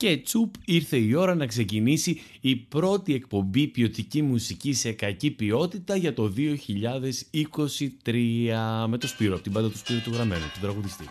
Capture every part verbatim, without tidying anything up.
Και τσουπ, ήρθε η ώρα να ξεκινήσει η πρώτη εκπομπή ποιοτική μουσική σε κακή ποιότητα για το δύο χιλιάδες είκοσι τρία με το Σπύρο, από την πάντα του Σπύρου του Γραμμένου, τον τραγουδιστή.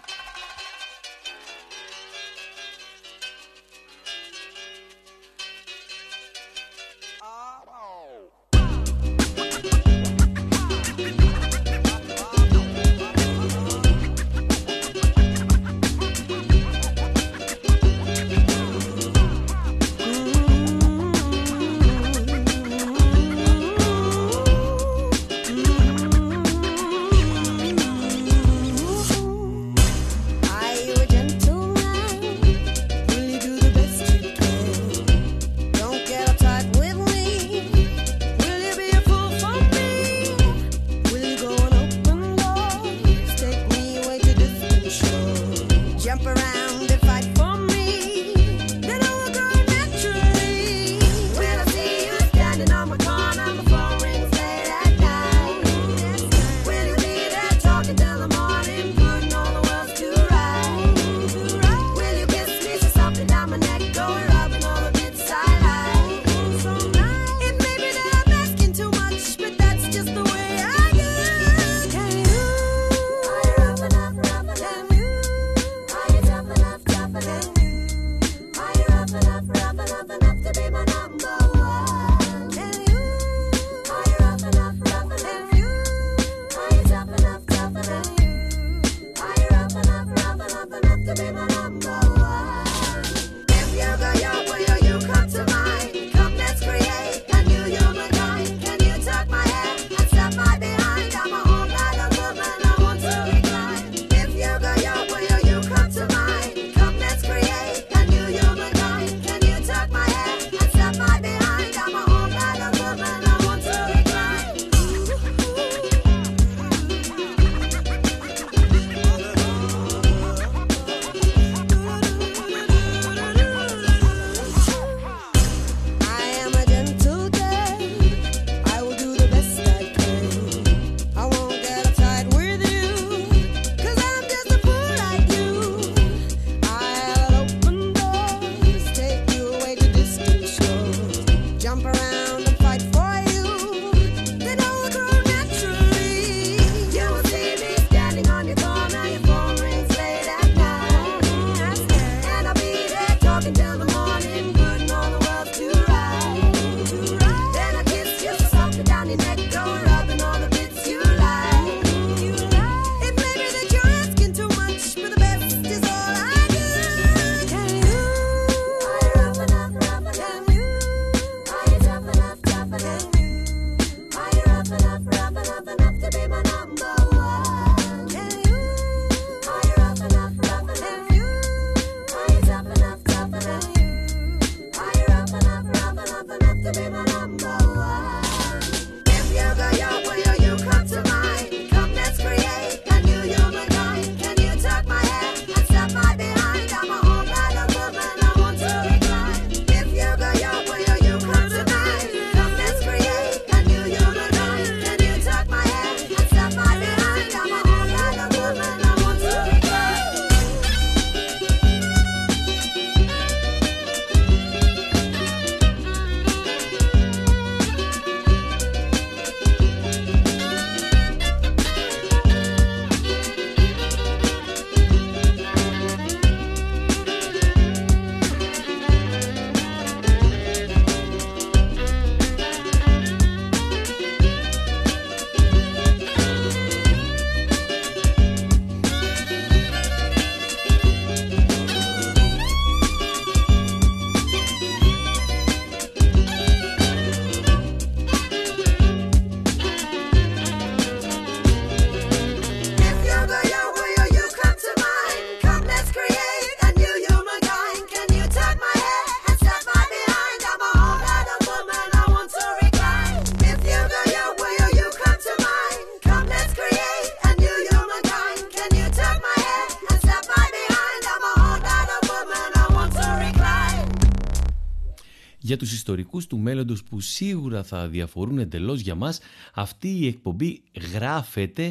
Για τους ιστορικούς του μέλλοντος που σίγουρα θα διαφορούν εντελώς για μας, αυτή η εκπομπή γράφεται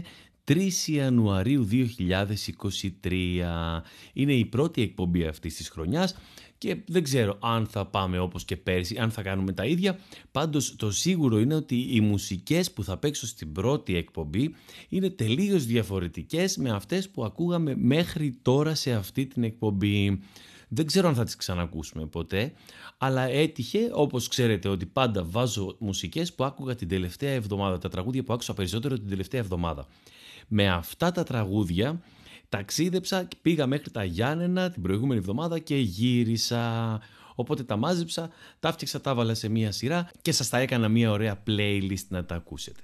τρεις Ιανουαρίου δύο χιλιάδες είκοσι τρία. Είναι η πρώτη εκπομπή αυτής της χρονιάς και δεν ξέρω αν θα πάμε όπως και πέρσι, αν θα κάνουμε τα ίδια. Πάντως το σίγουρο είναι ότι οι μουσικές που θα παίξω στην πρώτη εκπομπή είναι τελείως διαφορετικές με αυτές που ακούγαμε μέχρι τώρα σε αυτή την εκπομπή. Δεν ξέρω αν θα τις ξανακούσουμε ποτέ, αλλά έτυχε, όπως ξέρετε, ότι πάντα βάζω μουσικές που άκουγα την τελευταία εβδομάδα, τα τραγούδια που άκουσα περισσότερο την τελευταία εβδομάδα. Με αυτά τα τραγούδια ταξίδεψα και πήγα μέχρι τα Γιάννενα την προηγούμενη εβδομάδα και γύρισα. Οπότε τα μάζεψα, τα φτιάξα, τα έβαλα σε μία σειρά και σας τα έκανα μία ωραία playlist να τα ακούσετε.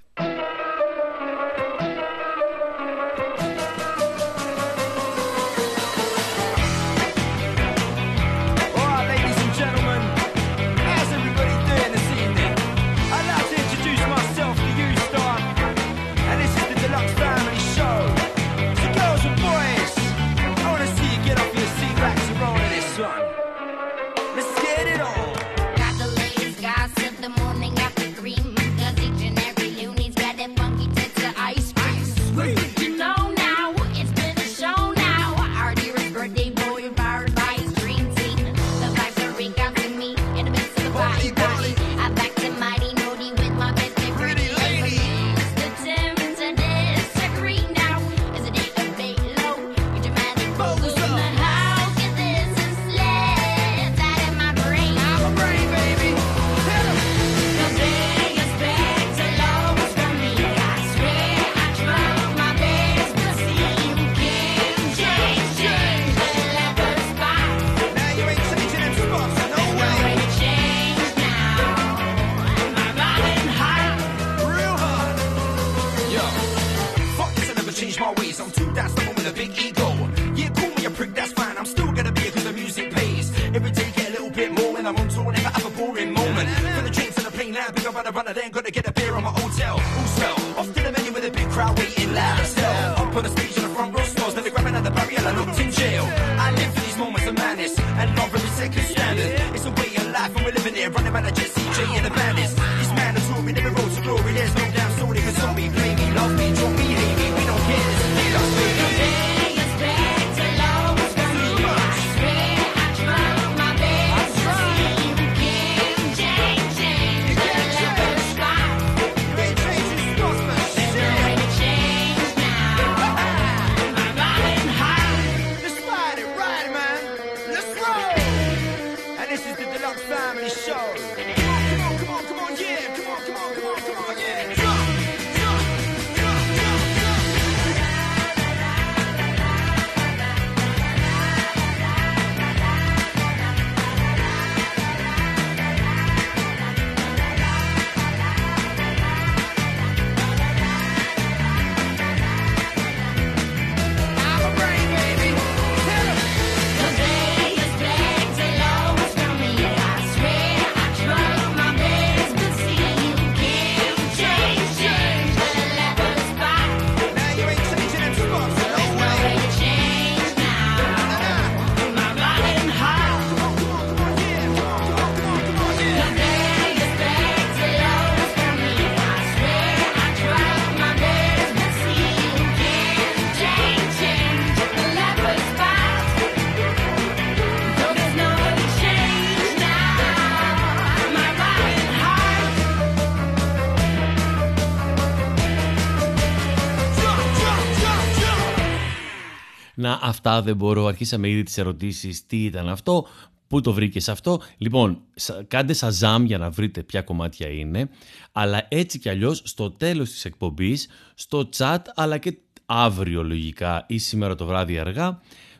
Να, αυτά δεν μπορώ. Αρχίσαμε ήδη τις ερωτήσεις. Τι ήταν αυτό, πού το βρήκες αυτό. Λοιπόν, κάντε σαζάμ για να βρείτε ποια κομμάτια είναι. Αλλά έτσι κι αλλιώς στο τέλος της εκπομπής, στο chat, αλλά και αύριο λογικά ή σήμερα το βράδυ αργά,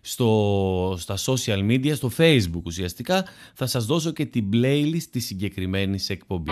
στο, στα social media, στο Facebook ουσιαστικά, θα σας δώσω και την playlist της συγκεκριμένης εκπομπής.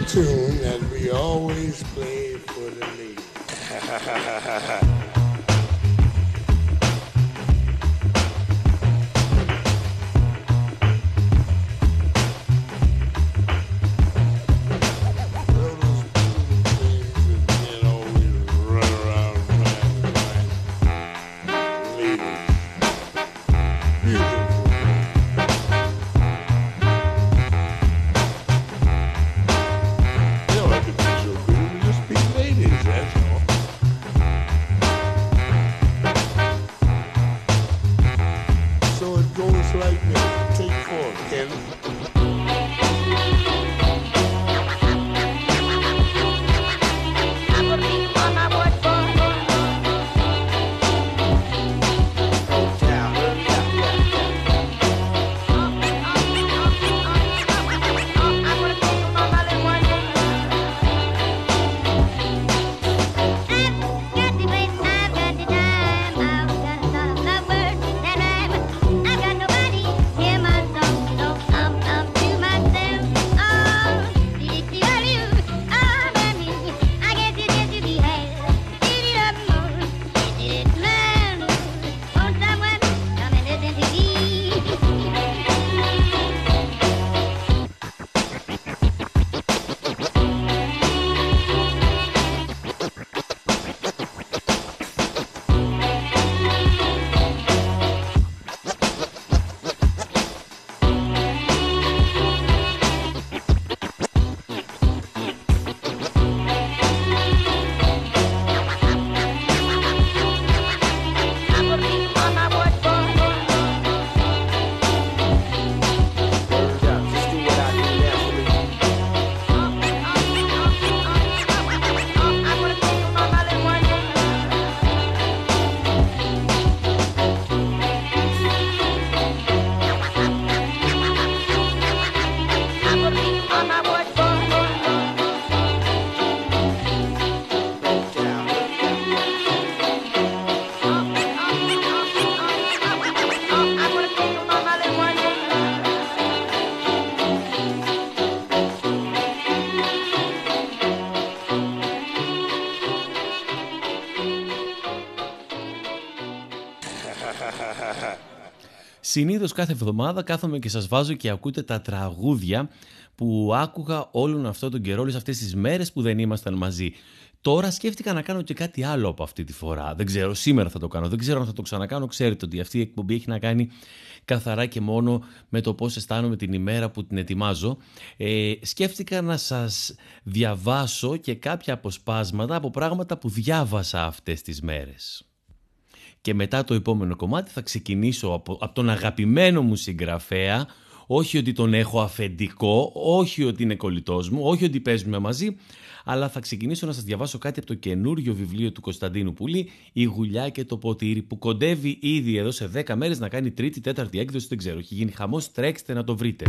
tune that we always play for the ladies. Συνήθως κάθε εβδομάδα κάθομαι και σας βάζω και ακούτε τα τραγούδια που άκουγα όλον αυτόν τον καιρό, όλες αυτές τις μέρες που δεν ήμασταν μαζί. Τώρα σκέφτηκα να κάνω και κάτι άλλο από αυτή τη φορά. Δεν ξέρω, σήμερα θα το κάνω, δεν ξέρω αν θα το ξανακάνω. Ξέρετε ότι αυτή η εκπομπή έχει να κάνει καθαρά και μόνο με το πώς αισθάνομαι την ημέρα που την ετοιμάζω. Ε, σκέφτηκα να σας διαβάσω και κάποια αποσπάσματα από πράγματα που διάβασα αυτές τις μέρες. Και μετά το επόμενο κομμάτι θα ξεκινήσω από, από τον αγαπημένο μου συγγραφέα, όχι ότι τον έχω αφεντικό, όχι ότι είναι κολλητός μου, όχι ότι παίζουμε μαζί, αλλά θα ξεκινήσω να σας διαβάσω κάτι από το καινούριο βιβλίο του Κωνσταντίνου Πουλή, «Η Γουλιά και το Ποτήρι», που κοντεύει ήδη εδώ σε δέκα μέρες να κάνει τρίτη, τέταρτη έκδοση, δεν ξέρω, έχει γίνει χαμός, τρέξτε να το βρείτε.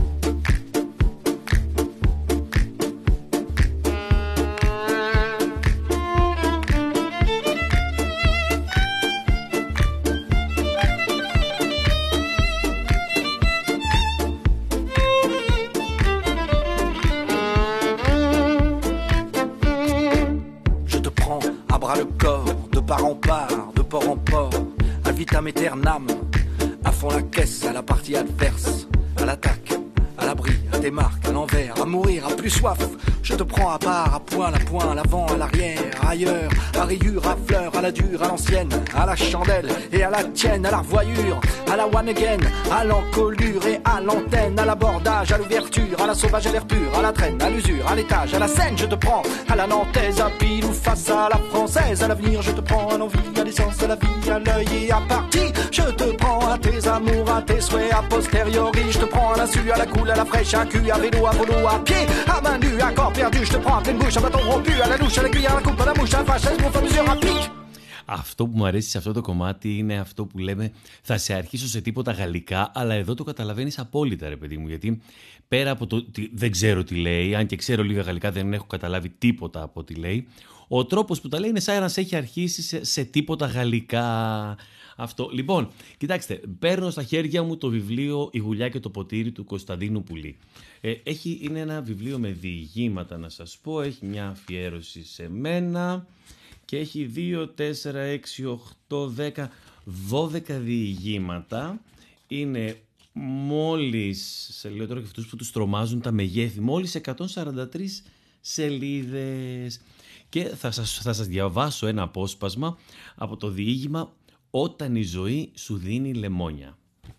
Vitam aeternam, à fond la caisse, à la partie adverse, à l'attaque, à l'abri, à des marques, à l'envers, à mourir, à plus soif. Je te prends à part, à poil, à point, à l'avant, à l'arrière, ailleurs, à rayure, à fleur, à la dure, à l'ancienne, à la chandelle et à la tienne, à la revoyure, à la one again, à l'encolure et à l'antenne, à l'abordage, à l'ouverture, à la sauvage, à l'air pur, à la traîne, à l'usure, à l'étage, à la scène. Je te prends à la nantaise, à pile ou face à la française, à l'avenir. Je te prends à l'envie, à l'essence, à la vie, à l'œil et à partie. Je te prends à tes amours, à tes souhaits, à posteriori. Je te prends à l'insu, à la coule, à la fraîche, à cul, à vélo, à volo, à pied, à main nue, à corps perdu. Je te prends à pleine bouche, à bâton rompu, à la louche, à l'aiguille, à la coupe, à la mouche, à la fâche, à mon fameux mesure, à pique. Αυτό που μου αρέσει σε αυτό το κομμάτι είναι αυτό που λέμε θα σε αρχίσω σε τίποτα γαλλικά, αλλά εδώ το καταλαβαίνεις απόλυτα, ρε παιδί μου, γιατί πέρα από το ότι δεν ξέρω τι λέει, αν και ξέρω λίγα γαλλικά δεν έχω καταλάβει τίποτα από τι λέει, ο τρόπος που τα λέει είναι σαν να σε έχει αρχίσει σε, σε τίποτα γαλλικά. Αυτό. Λοιπόν, κοιτάξτε, παίρνω στα χέρια μου το βιβλίο «Η Γουλιά και το ποτήρι» του Κωνσταντίνου Πουλή. Ε, έχει, είναι ένα βιβλίο με διηγήματα, να σας πω. Έχει μια αφιέρωση σε μένα και έχει δύο, τέσσερα, έξι, οκτώ, δέκα, δώδεκα διηγήματα. Είναι μόλις, σε λέω τώρα και αυτούς που τους τρομάζουν τα μεγέθη, μόλις εκατόν σαράντα τρεις σελίδες. Και θα σας, θα σας διαβάσω ένα απόσπασμα από το διήγημα «Όταν η ζωή σου δίνει λεμόνια».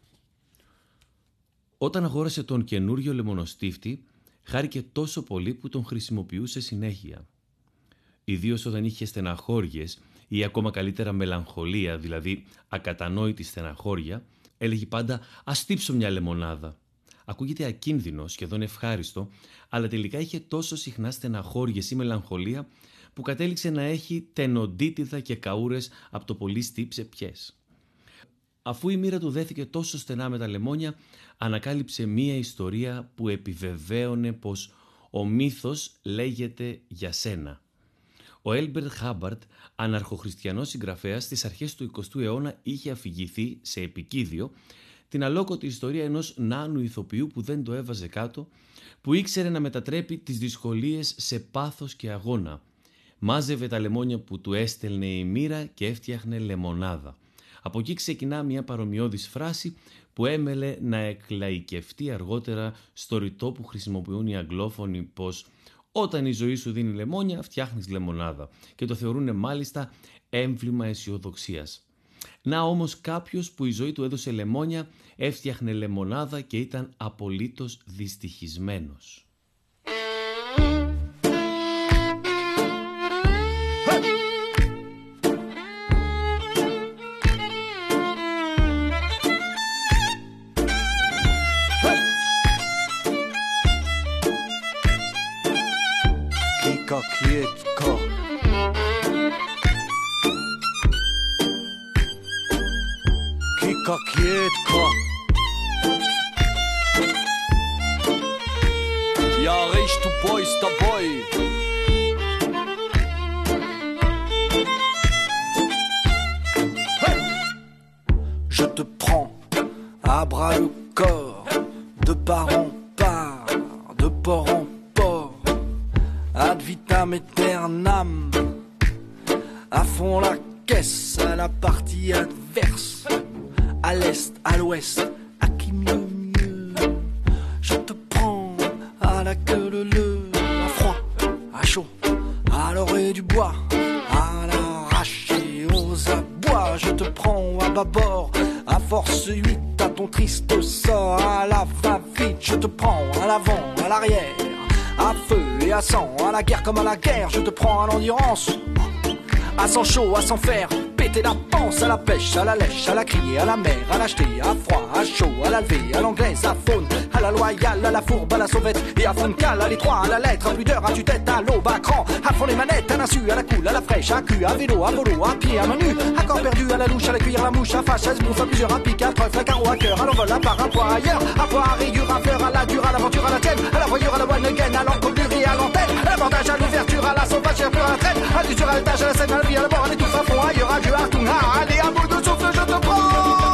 Όταν αγόρασε τον καινούριο λεμονοστίφτη, χάρηκε τόσο πολύ που τον χρησιμοποιούσε συνέχεια. Ιδίως όταν είχε στεναχώριες ή ακόμα καλύτερα μελαγχολία, δηλαδή ακατανόητη στεναχώρια, έλεγε πάντα «Ας τύψω μια λεμονάδα». Ακούγεται ακίνδυνο, σχεδόν ευχάριστο, αλλά τελικά είχε τόσο συχνά στεναχώριες ή μελαγχολία που κατέληξε να έχει τενοντίτιδα και καούρες από το πολύ στύψε πιές. Αφού η μοίρα του δέθηκε τόσο στενά με τα λεμόνια, ανακάλυψε μία ιστορία που επιβεβαίωνε πως ο μύθος λέγεται για σένα. Ο Έλμπερτ Χάμπαρτ, αναρχοχριστιανός συγγραφέας, στις αρχές του εικοστού αιώνα είχε αφηγηθεί σε επικίδιο την αλόκοτη ιστορία ενός νάνου ηθοποιού που δεν το έβαζε κάτω, που ήξερε να μετατρέπει τις δυσκολίες σε πάθος και αγώνα. Μάζευε τα λεμόνια που του έστελνε η μοίρα και έφτιαχνε λεμονάδα. Από εκεί ξεκινά μια παρομοιώδης φράση που έμελε να εκλαϊκευτεί αργότερα στο ρητό που χρησιμοποιούν οι αγγλόφωνοι, πως όταν η ζωή σου δίνει λεμόνια φτιάχνεις λεμονάδα, και το θεωρούν μάλιστα έμβλημα αισιοδοξίας. Να όμως κάποιος που η ζωή του έδωσε λεμόνια έφτιαχνε λεμονάδα και ήταν απολύτως δυστυχισμένος. Kika Kika Kietka Ja, riech du Boys dabei hey Je te prends à bras le corps de part en part, de port en port ad vitam aeternam à fond la caisse à la partie adverse à l'est, à l'ouest, à qui mieux, mieux. Je te prends à la queue leu, à froid, à chaud, à l'orée du bois, à l'arraché aux abois. Je te prends à bâbord, à force huit, à ton triste sort, à la va-vite. Je te prends à l'avant, à l'arrière, à feu et à sang, à la guerre comme à la guerre. Je te prends à l'endurance, à sang chaud, à sang faire péter la panse, à la pêche, à la lèche, à la criée, à la mer, à l'acheter, à froid, à chaud, à la levée, à l'anglaise, à faune, à la loyale, à la fourbe, à la sauvette et à fond de cale, à l'étroit, à la lettre, à pudeur, à tue-tête, à l'aube, à cran, à fond les manettes, à l'insu, à la coule, à la fraîche, à cul, à vélo, à volo, à pied, à main nue, à corps perdu, à la louche, à la cuillère, à la mouche, à fâche, à bouffe, à plusieurs, à pique, à trèfle, à carreau, à cœur, à l'envol, à part, à poire ailleurs, à poire, à rayure, à fleur, à la dure, à l'aventure, à la tienne, à la voyure, à la one again, à l'encolure et à l'antenne, à l'abordage, à l'ouverture, à la sauvage, à la traîne, à l'usure, à l'étage, à la scène, à la vie, à la mort, à l'étouffe, à fond, ailleurs, à Dieu, à tout, allez, à bout de souffle, je te prends.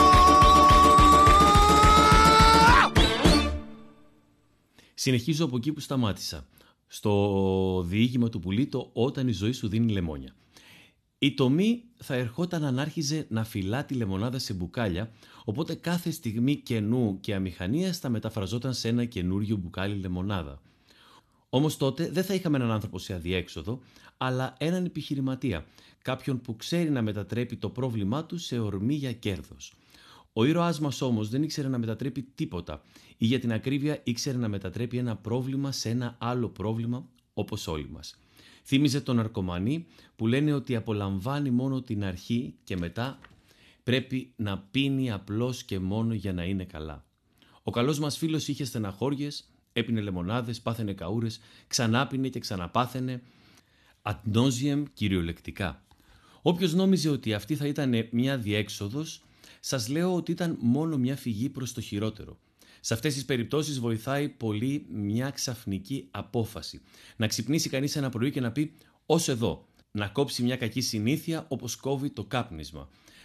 Συνεχίζω από εκεί που σταμάτησα, στο διήγημα του Πουλή, το «Όταν η ζωή σου δίνει λεμόνια». Η τομή θα ερχόταν αν άρχιζε να φυλά τη λεμονάδα σε μπουκάλια, οπότε κάθε στιγμή κενού και αμηχανίας θα μεταφραζόταν σε ένα καινούριο μπουκάλι λεμονάδα. Όμως τότε δεν θα είχαμε έναν άνθρωπο σε αδιέξοδο, αλλά έναν επιχειρηματία, κάποιον που ξέρει να μετατρέπει το πρόβλημά του σε ορμή για κέρδος. Ο ήρωάς μας όμως δεν ήξερε να μετατρέπει τίποτα, ή για την ακρίβεια ήξερε να μετατρέπει ένα πρόβλημα σε ένα άλλο πρόβλημα, όπως όλοι μας. Θύμιζε τον ναρκωμανή που λένε ότι απολαμβάνει μόνο την αρχή και μετά πρέπει να πίνει απλώς και μόνο για να είναι καλά. Ο καλός μας φίλος είχε στεναχώριες, έπινε λεμονάδες, πάθαινε καούρες, ξανάπινε και ξαναπάθαινε, ad nauseam κυριολεκτικά. Όποιος νόμιζε ότι αυτή θα ήταν μια διέξοδος, σας λέω ότι ήταν μόνο μια φυγή προς το χειρότερο. Σε αυτές τις περιπτώσεις βοηθάει πολύ μια ξαφνική απόφαση. Να ξυπνήσει κανείς ένα πρωί και να πει «ως εδώ», να κόψει μια κακή συνήθεια όπως κόβει το κάπνισμα.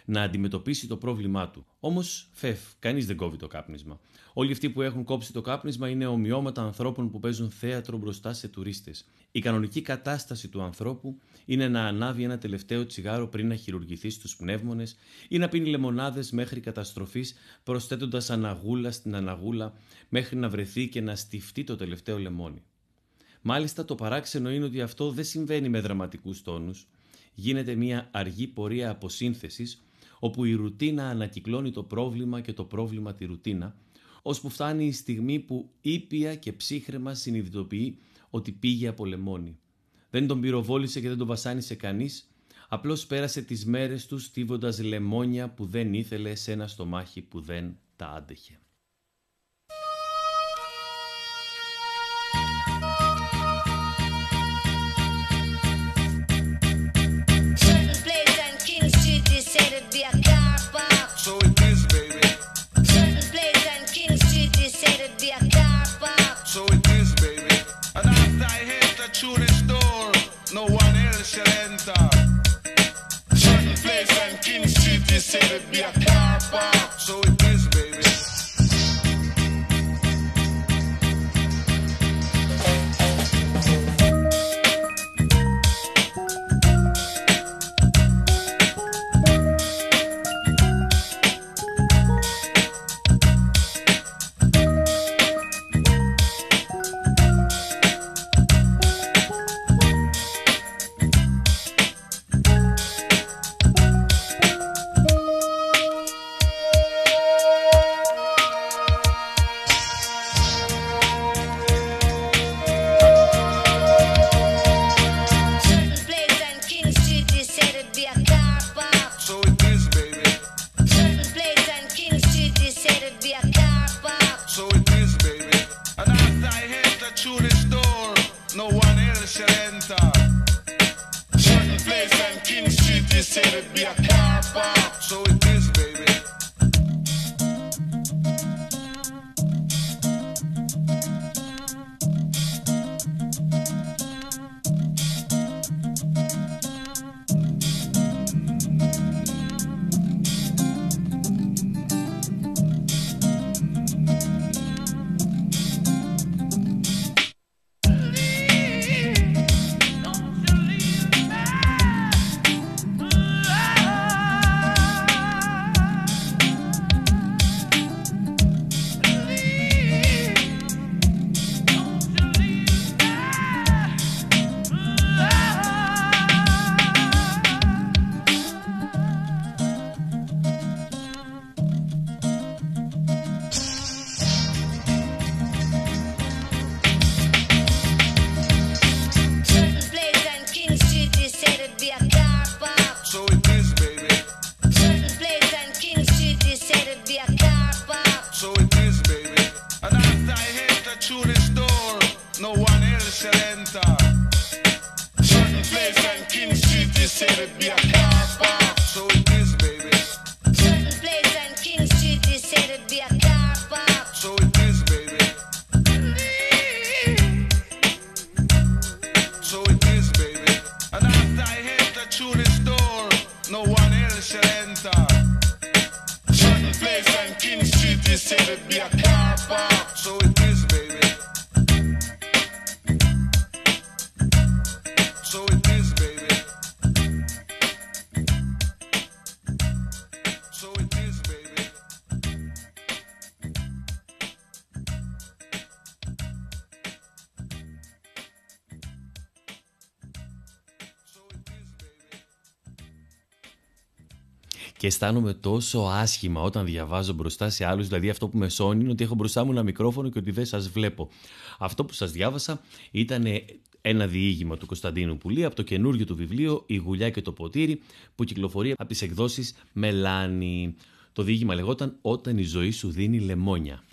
να αντιμετωπίσει το πρόβλημά του. Όμως, φευ, κανείς δεν κόβει το κάπνισμα. Όλοι αυτοί που έχουν κόψει το κάπνισμα είναι ομοιώματα ανθρώπων που παίζουν θέατρο μπροστά σε τουρίστες. Η κανονική κατάσταση του ανθρώπου είναι να ανάβει ένα τελευταίο τσιγάρο πριν να χειρουργηθεί στους πνεύμονες ή να πίνει λεμονάδες μέχρι καταστροφής, προσθέτοντας αναγούλα στην αναγούλα μέχρι να βρεθεί και να στιφτεί το τελευταίο λεμόνι. Μάλιστα, το παράξενο είναι ότι αυτό δεν συμβαίνει με δραματικούς τόνους. Γίνεται μια αργή πορεία αποσύνθεσης, όπου η ρουτίνα ανακυκλώνει το πρόβλημα και το πρόβλημα τη ρουτίνα, ώσπου φτάνει η στιγμή που ήπια και ψύχραιμα συνειδητοποιεί ότι πήγε από λεμόνι. Δεν τον πυροβόλησε και δεν τον βασάνισε κανείς, απλώς πέρασε τις μέρες του στίβοντας λεμόνια που δεν ήθελε σε ένα στομάχι που δεν τα άντεχε. Και αισθάνομαι τόσο άσχημα όταν διαβάζω μπροστά σε άλλους, δηλαδή αυτό που με σώνει είναι ότι έχω μπροστά μου ένα μικρόφωνο και ότι δεν σας βλέπω. Αυτό που σας διάβασα ήταν ένα διήγημα του Κωνσταντίνου Πουλή από το καινούργιο του βιβλίο «Η Γουλιά και το Ποτήρι» που κυκλοφορεί από τις εκδόσεις Μελάνη. Το διήγημα λεγόταν «Όταν η ζωή σου δίνει λεμόνια».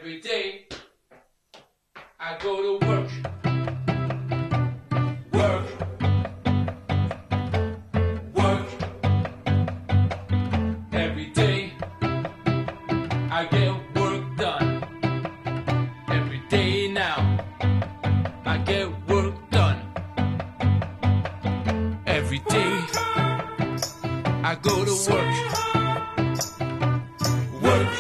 Every day I go to work. Work. Work. Every day I get work done. Every day now I get work done. Every day I go to work. Work.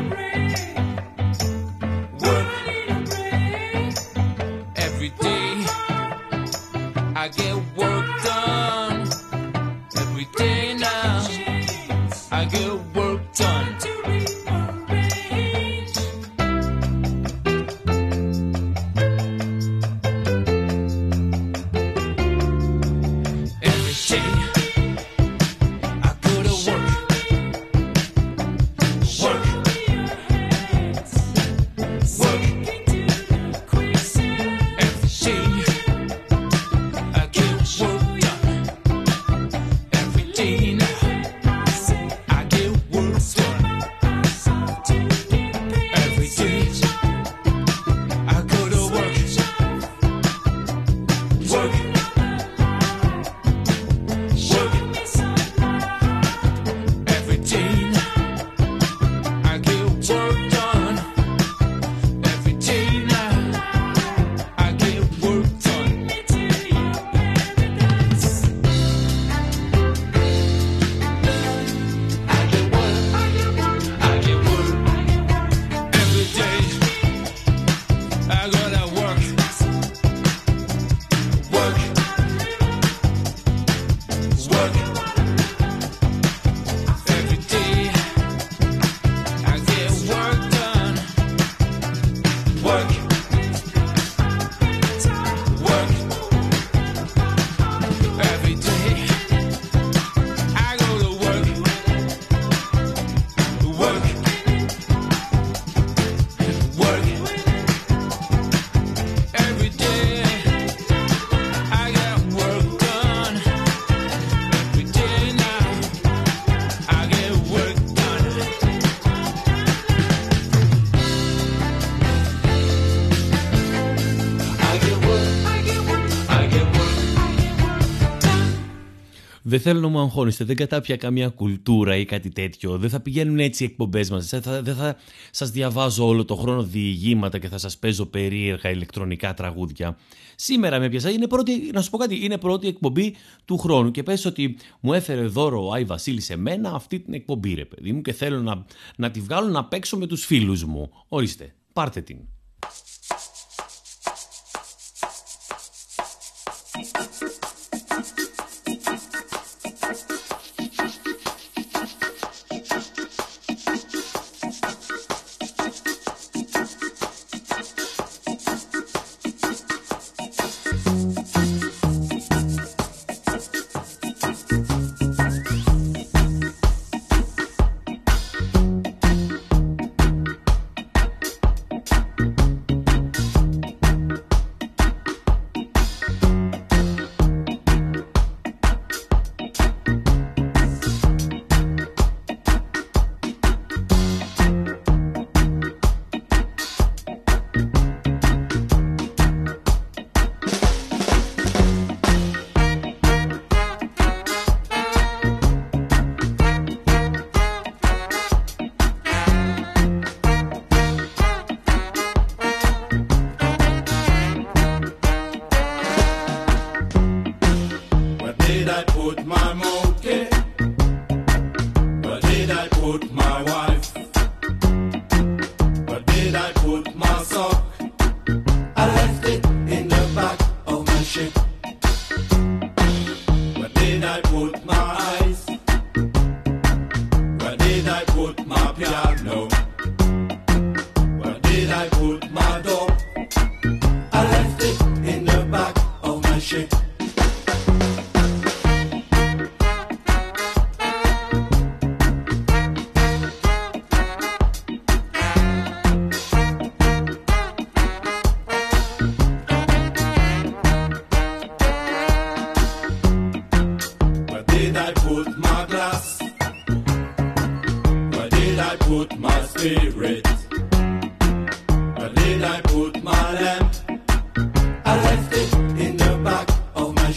Work. Every day I get work done. Every day now I get work done. Every day I go to work. Work. Work. Every day I get work done. Every day now I get work done. Every day I go to work. Work. Work. Every day now I get work done. Every day now I get work done. I get work. I get work. Every day I gotta work. Work. Work. Every day I get work done. Work. Work. Every day I go to work. Work. Work. Every day I get work done. Every day now I get work done. I get work. I get work. Δεν θέλω να μου αγχώνεστε, δεν κατάπια καμία κουλτούρα ή κάτι τέτοιο. Δεν θα πηγαίνουν έτσι οι εκπομπές μας. Δεν θα, δεν θα σας διαβάζω όλο το χρόνο διηγήματα και θα σας παίζω περίεργα ηλεκτρονικά τραγούδια. Σήμερα με πιάσα, είναι πρώτη, να σου πω κάτι, είναι πρώτη εκπομπή του χρόνου και πες ότι μου έφερε δώρο ο Άι Βασίλης σε μένα αυτή την εκπομπή, ρε παιδί μου, και θέλω να, να τη βγάλω να παίξω με τους φίλους μου. Ορίστε, πάρτε την. put my spirit?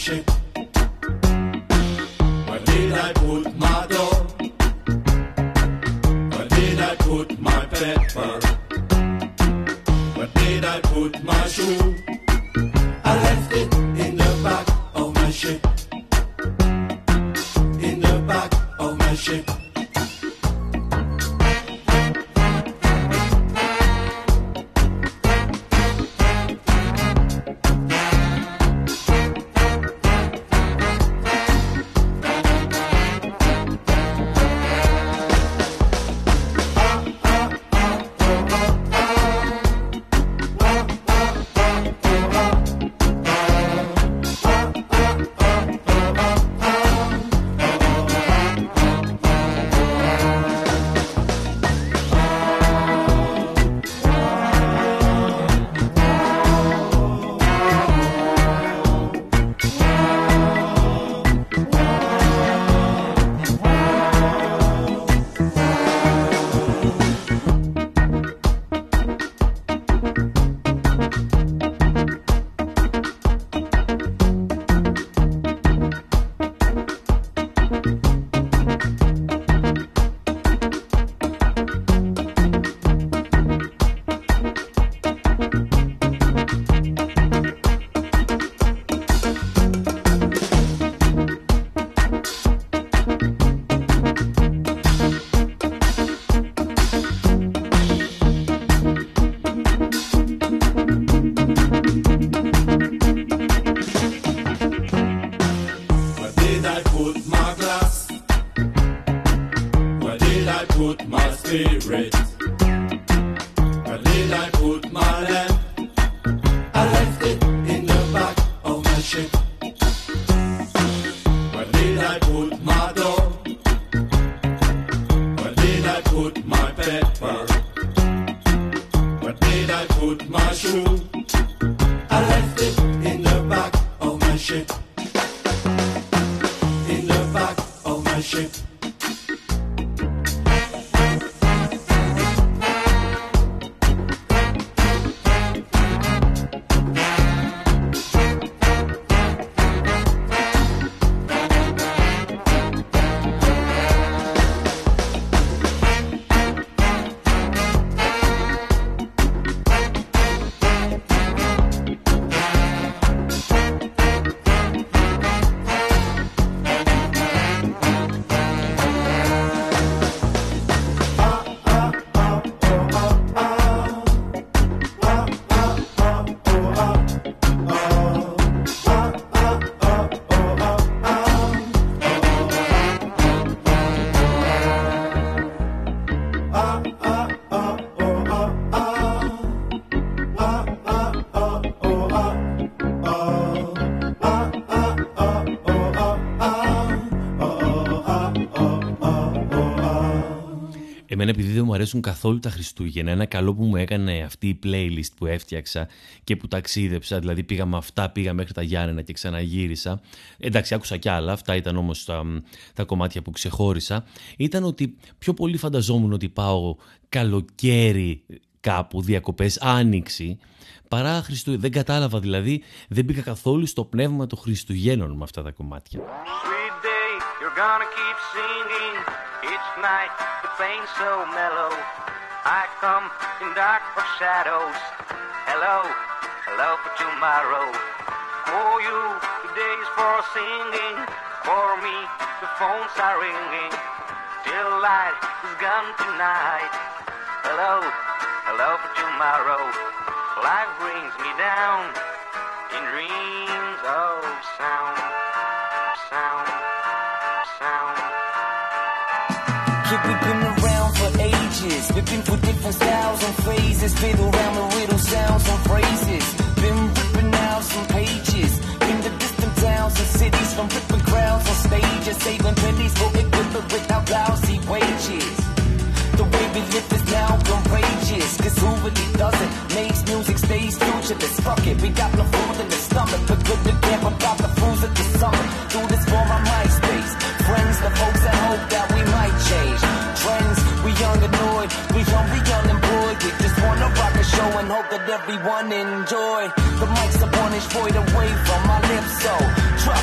ship? Where did I put my door? Where did I put my pepper? Where did I put my shoe? I left it in the back of my ship. In the back of my ship. Εμένα, επειδή δεν μου αρέσουν καθόλου τα Χριστούγεννα, ένα καλό που μου έκανε αυτή η playlist που έφτιαξα και που ταξίδεψα, δηλαδή πήγα με αυτά, πήγα μέχρι τα Γιάννενα και ξαναγύρισα. Εντάξει, άκουσα κι άλλα, αυτά ήταν όμως τα, τα κομμάτια που ξεχώρισα. Ήταν ότι πιο πολύ φανταζόμουν ότι πάω καλοκαίρι κάπου, διακοπές, άνοιξη, παρά Χριστούγεννα. Δεν κατάλαβα δηλαδή, δεν μπήκα καθόλου στο πνεύμα των Χριστουγέννων με αυτά τα κομμάτια. Each night the pain's so mellow. I come in dark of shadows. Hello, hello for tomorrow. For you, today is for singing. For me, the phones are ringing. Till light is gone tonight. Hello, hello for tomorrow. Life brings me down in dreams of sound, sound, sound. We've been around for ages. We've been through different styles and phases. Fiddle around with riddle sounds and phrases. Been ripping out some pages. Been to distant towns and cities. From ripping crowds on stages. Saving pennies for equipment without lousy wages. The way we live is now outrageous. Cause who really does it? Makes music, stays futureless. Fuck it, we got no food in the stomach. But good to camp about the fools at the summer. Do this for my MySpace. Friends, the folks that hope that we might change. Trends, we young annoyed. We hungry, unemployed. We just wanna rock a show and hope that everyone enjoy. The mic's a punish void away from my lips, so trust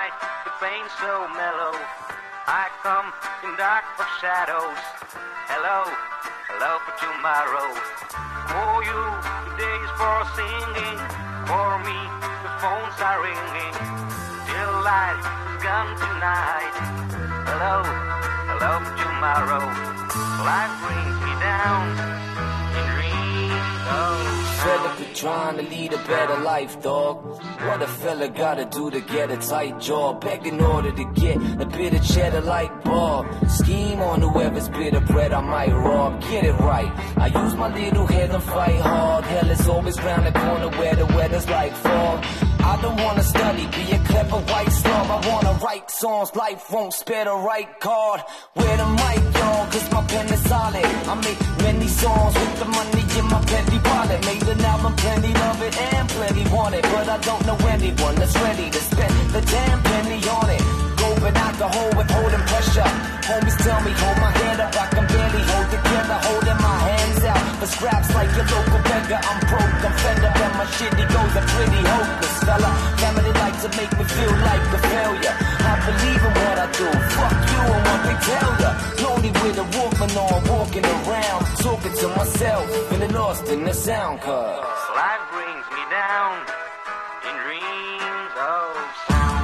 night, the pain so mellow. I come in dark for shadows. Hello, hello for tomorrow. For you, today is for singing. For me, the phones are ringing. Till light is gone tonight. Hello, hello for tomorrow. Life brings me down in dreams. Oh, Fed up with trying to lead a better life, dog. What a fella gotta do to get a tight jaw. Beg in order to get a bit of cheddar like Bob. Scheme on whoever's bit of bread I might rob. Get it right. I use my little head and fight hard. Hell is always round the corner where the weather's like fall. I don't wanna study, be a clever white slob. I wanna write songs, life won't spare the right card. Where the mic, y'all, cause my pen is solid. I make many songs with the money in my petty wallet. Made an album, plenty love it and plenty want it. But I don't know anyone that's ready to spend the damn penny on it. Groping alcohol with holding pressure. Homies tell me, hold my head up, I can barely hold together. Holding my hands out for scraps like your local beggar. I'm broke, I'm fed up, and my shitty goes are pretty hopeless, fella. Family like to make me feel like a failure. I believe in what I do, fuck you and what they tell ya. Lonely with a Walkman on, walking around, talking to myself, feeling lost in the sound cause life brings me down in dreams of sound.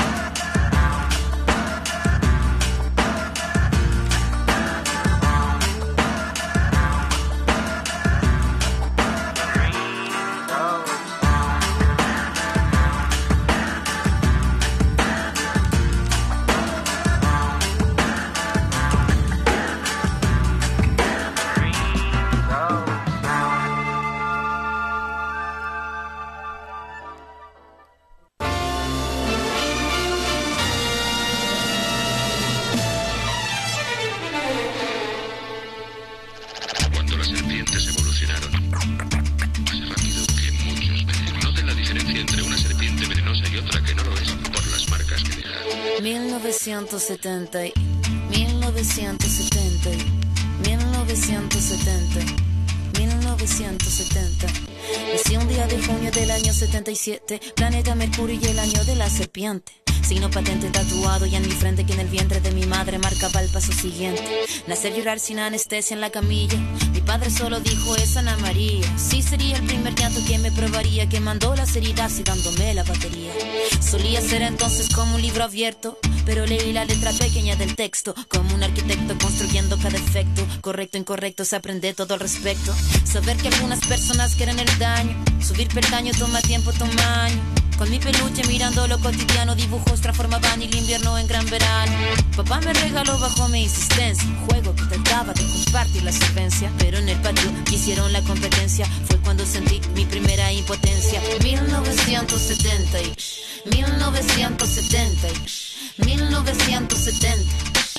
mil novecientos setenta, mil novecientos setenta, mil novecientos setenta, mil novecientos setenta. Nací un día de junio del año setenta y siete, planeta Mercurio y el año de la serpiente. Signo patente tatuado y en mi frente que en el vientre de mi madre marcaba el paso siguiente. Nacer, llorar sin anestesia en la camilla. Mi padre solo dijo es Ana María. Sí sería el primer llanto que me probaría, que mandó las heridas y dándome la batería. Solía ser entonces como un libro abierto, pero leí la letra pequeña del texto. Como un arquitecto construyendo cada efecto. Correcto, incorrecto, se aprende todo al respecto. Saber que algunas personas quieren el daño. Subir peldaño toma tiempo, toma año. Con mi peluche mirando lo cotidiano, dibujos transformaban el invierno en gran verano. Papá me regaló bajo mi insistencia un juego que trataba de compartir la solvencia, pero en el patio hicieron la competencia. Fue cuando sentí mi primera impotencia. mil novecientos setenta y mil novecientos setenta y mil novecientos setenta,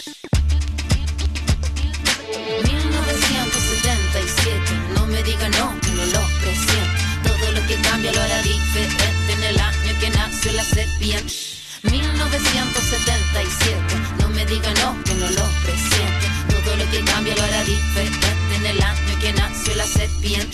mil novecientos setenta y siete. No me diga no, que no lo presiento. Todo lo que cambia lo hará diferente en el año que nació la serpiente. mil novecientos setenta y siete. No me diga no, que no lo presiente. Todo lo que cambia lo hará diferente en el año que nació la serpiente.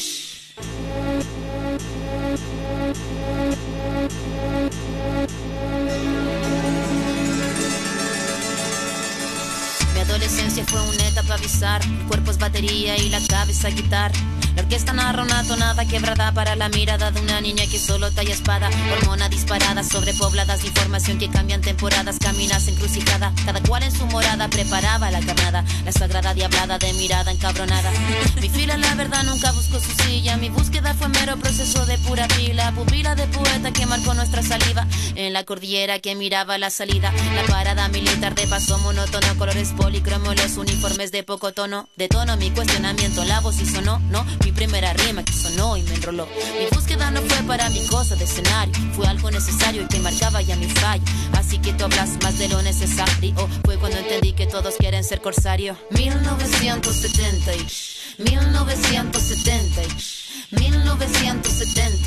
Mi adolescencia fue una etapa bizarra. El cuerpo es batería y la cabeza guitarra. La orquesta narra una tonada quebrada para la mirada de una niña que solo talla espada. Hormona disparada, sobrepobladas de información que cambian temporadas. Caminas encrucijada, cada cual en su morada preparaba la carnada. La sagrada diablada de mirada encabronada. Mi fila la verdad nunca buscó su silla. Mi búsqueda fue mero proceso de pura pila. Pupila de poeta que marcó nuestra saliva. En la cordillera que miraba la salida. La parada militar de paso monótono. Colores policromos, los uniformes de poco tono. De tono mi cuestionamiento, la voz y sonó, no. Mi primera rima que sonó y me enroló. Mi búsqueda no fue para mi cosa de escenario. Fue algo necesario y que marcaba ya mi fallo. Así que tú hablas más de lo necesario. Fue cuando entendí que todos quieren ser corsario. mil novecientos setenta y mil novecientos setenta y mil novecientos setenta,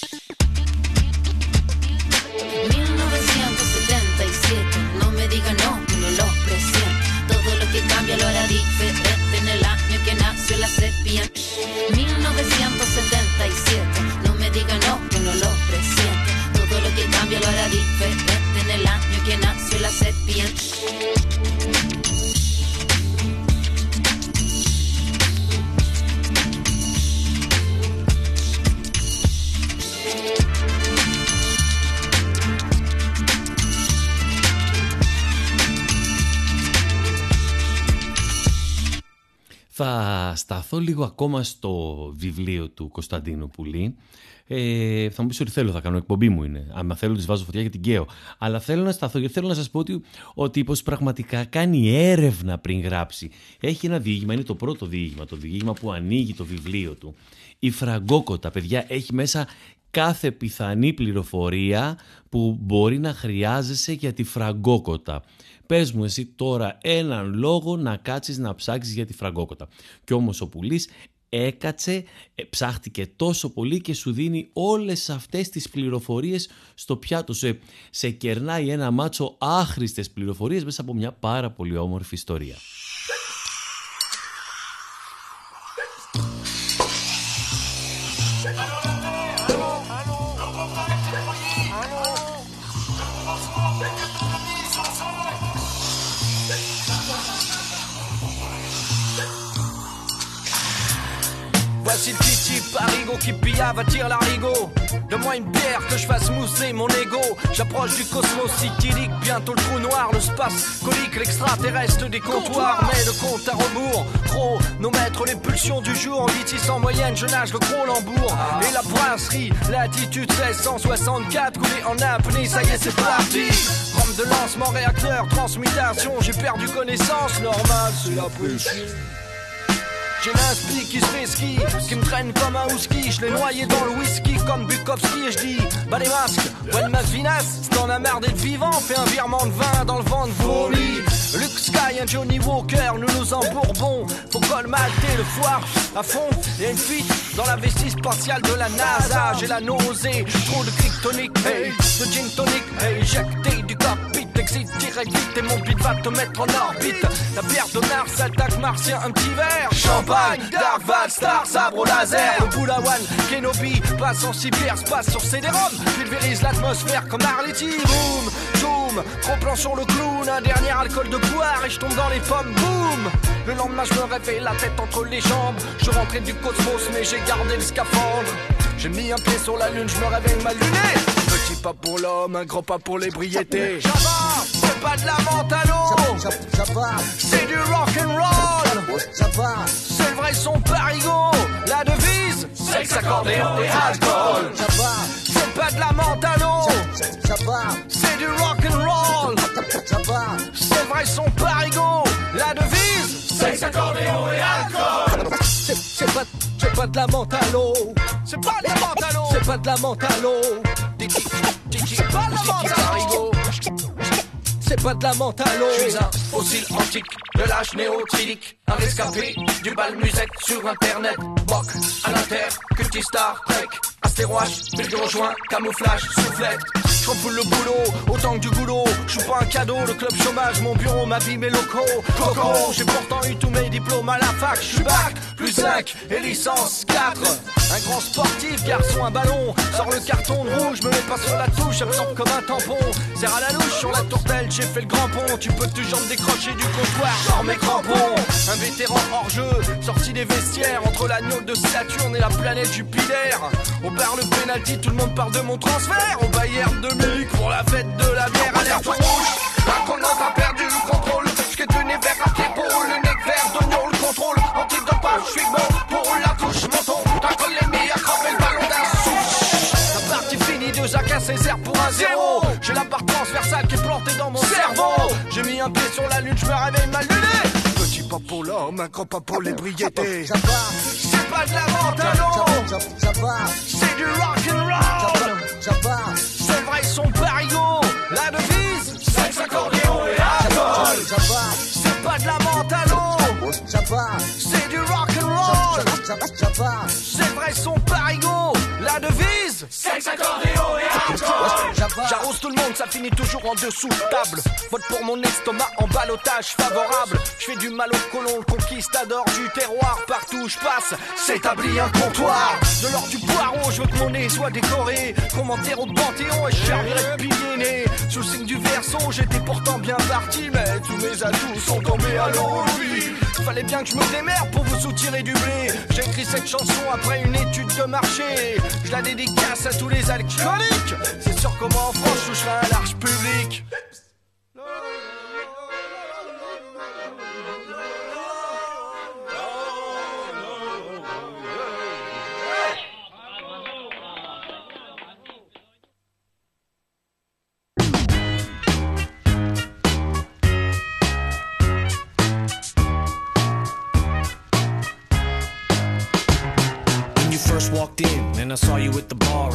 mil novecientos setenta y siete. No me diga no, que no lo presiento. Todo lo que cambia lo hará diferente en el año que nació la serpiente. mil novecientos setenta y siete. No me diga no, que no lo presiento. Todo lo que cambia lo hará diferente en el año Θα σταθώ λίγο ακόμα στο βιβλίο του Κωνσταντίνου Πουλή. Ε, θα μου πεις ότι θέλω, θα κάνω, εκπομπή μου είναι. Αν θέλω, τις βάζω φωτιά και την καίω. Αλλά θέλω να σταθώ γιατί θέλω να σας πω ότι ο τύπος πραγματικά κάνει έρευνα πριν γράψει. Έχει ένα διήγημα, είναι το πρώτο διήγημα, το διήγημα που ανοίγει το βιβλίο του. Η Φραγκόκοτα, παιδιά, έχει μέσα κάθε πιθανή πληροφορία που μπορεί να χρειάζεσαι για τη Φραγκόκοτα. Πες μου εσύ τώρα έναν λόγο να κάτσεις να ψάξεις για τη Φραγκόκοτα. Κι όμως ο Πουλής έκατσε, ψάχτηκε τόσο πολύ και σου δίνει όλες αυτές τις πληροφορίες στο πιάτο. Σε, σε κερνάει ένα μάτσο άχρηστες πληροφορίες μέσα από μια πάρα πολύ όμορφη ιστορία. Voici le petit parigot qui pillave attire l'arigot. Donne-moi une bière que je fasse mousser mon ego. J'approche du cosmos cyclique, bientôt le trou noir, le space colique, l'extraterrestre des comptoirs. Mais le compte à rebours, chronomètre les pulsions du jour. En vitesse en moyenne, je nage le gros lambourg. Et la brasserie, latitude seize cent soixante-quatre, coulé en apnée, ça y est c'est parti. Rampe de lancement, réacteur, transmutation. J'ai perdu connaissance, normal c'est la pression. J'ai l'inspi qui se fait ski, qui me traîne comme un husky. Je l'ai noyé dans le whisky comme Bukowski. Et je dis, bah les masques, ouais ma finasse. Si t'en as marre d'être vivant, fais un virement de vin dans le vent de vomi. Luke Sky, un Johnny Walker, nous nous embourbons. Faut colmater le foire à fond. Y'a une fuite dans la vestie spatiale de la NASA. J'ai la nausée, trop de kryptonique, hey, de gin tonic, hey, éjecté du cockpit. Exit direct vite et mon beat va te mettre en orbite. La bière de Mars attaque martien, un petit verre. Champagne, Dark Val, Star, sabre au laser. Le Boulawan, Kenobi, passe en cyberspace sur C D-ROM. Pulvérise l'atmosphère comme Arletty. Boom, zoom, gros plan sur le clown. Un dernier alcool de poire et je tombe dans les pommes. Boum. Le lendemain je me réveille la tête entre les jambes. Je suis rentré du cosmos mais j'ai gardé le scaphandre. J'ai mis un pied sur la lune, je me réveille mal luné. Petit pas pour l'homme, un grand pas pour l'ébriété. C'est pas de la menthe à l'eau, c'est du rock'n'roll. C'est le vrai son parigot. La devise, sexe, accordéon et alcool. C'est pas de la menthe à l'eau, c'est du rock'n'roll. C'est le vrai son parigot. La devise, sexe, accordéon et alcool. C'est, c'est pas, c'est pas de la menthe à l'eau. C'est pas de la menthe à l'eau. C'est pas de la menthe à l'eau. C'est pas de la menthe à l'eau. C'est pas de la menthe à l'eau. Je suis un fossile antique de l'âge néotridique. Un rescapé du bal musette sur internet. Boc à l'inter, culti Star Trek. Astéroïde, bulle rejoint, camouflage, soufflette. Je refoule le boulot, autant que du boulot. Je suis pas un cadeau, le club chômage, mon bureau, ma vie, mes locaux. Coco, j'ai pourtant eu tous mes diplômes à la fac. Je suis bac, plus cinq et licence quatre. Un grand sportif, garçon, un ballon. Sors le carton de rouge, me mets pas sur la touche, absorbe comme un tampon. Serre à la louche sur la tourtelle, j'ai fait le grand pont. Tu peux toujours me décrocher du comptoir, sors mes crampons. Un vétéran hors jeu, sorti des vestiaires. Entre l'agneau de Saturne et la planète Jupiter. Au bar le penalty, tout le monde parle de mon transfert. Au Bayern de Munich pour la fête de la bière. Alerte rouge, un qu'on a perdu le contrôle. Je t'ai tenu vers à pied pour le nec vert de nous le contrôle. Antidopage, je suis bon pour la touche. Menton, d'un col les mis à cramer le ballon d'un souche. La partie finie, deux à casser, sert pour un zéro. J'ai la barre transversale qui est plantée dans mon cerveau. J'ai mis un pied sur la lune, je me réveille mal luné. Petit pas pour l'homme, un grand pas pour l'ébriété. C'est pas de la menthe à l'eau, c'est du rock'n'roll. C'est le vrai son parigot. La devise, sexe, accordéon et alcool. C'est pas de la menthe à l'eau, c'est du rock'n'roll. C'est le vrai son parigot. La devise, sexe, accordéon et alcool. J'arrose tout le monde, ça finit toujours en dessous de table. Vote pour mon estomac en ballottage favorable. Je fais du mal au colon, le conquistador du terroir. Partout où je passe, s'établit un comptoir. De l'or du poireau, je veux que mon nez soit décoré. Commentaire au Panthéon et je servirai de pilier né. Sous le signe du Verseau, j'étais pourtant bien parti. Mais tous mes atouts sont tombés à l'eau. Fallait bien que je me démerde pour vous soutirer du blé. J'ai écrit cette chanson après une étude de marché. Je la dédicace à tous les alcooliques. C'est sûr comment en France je toucherai un large public.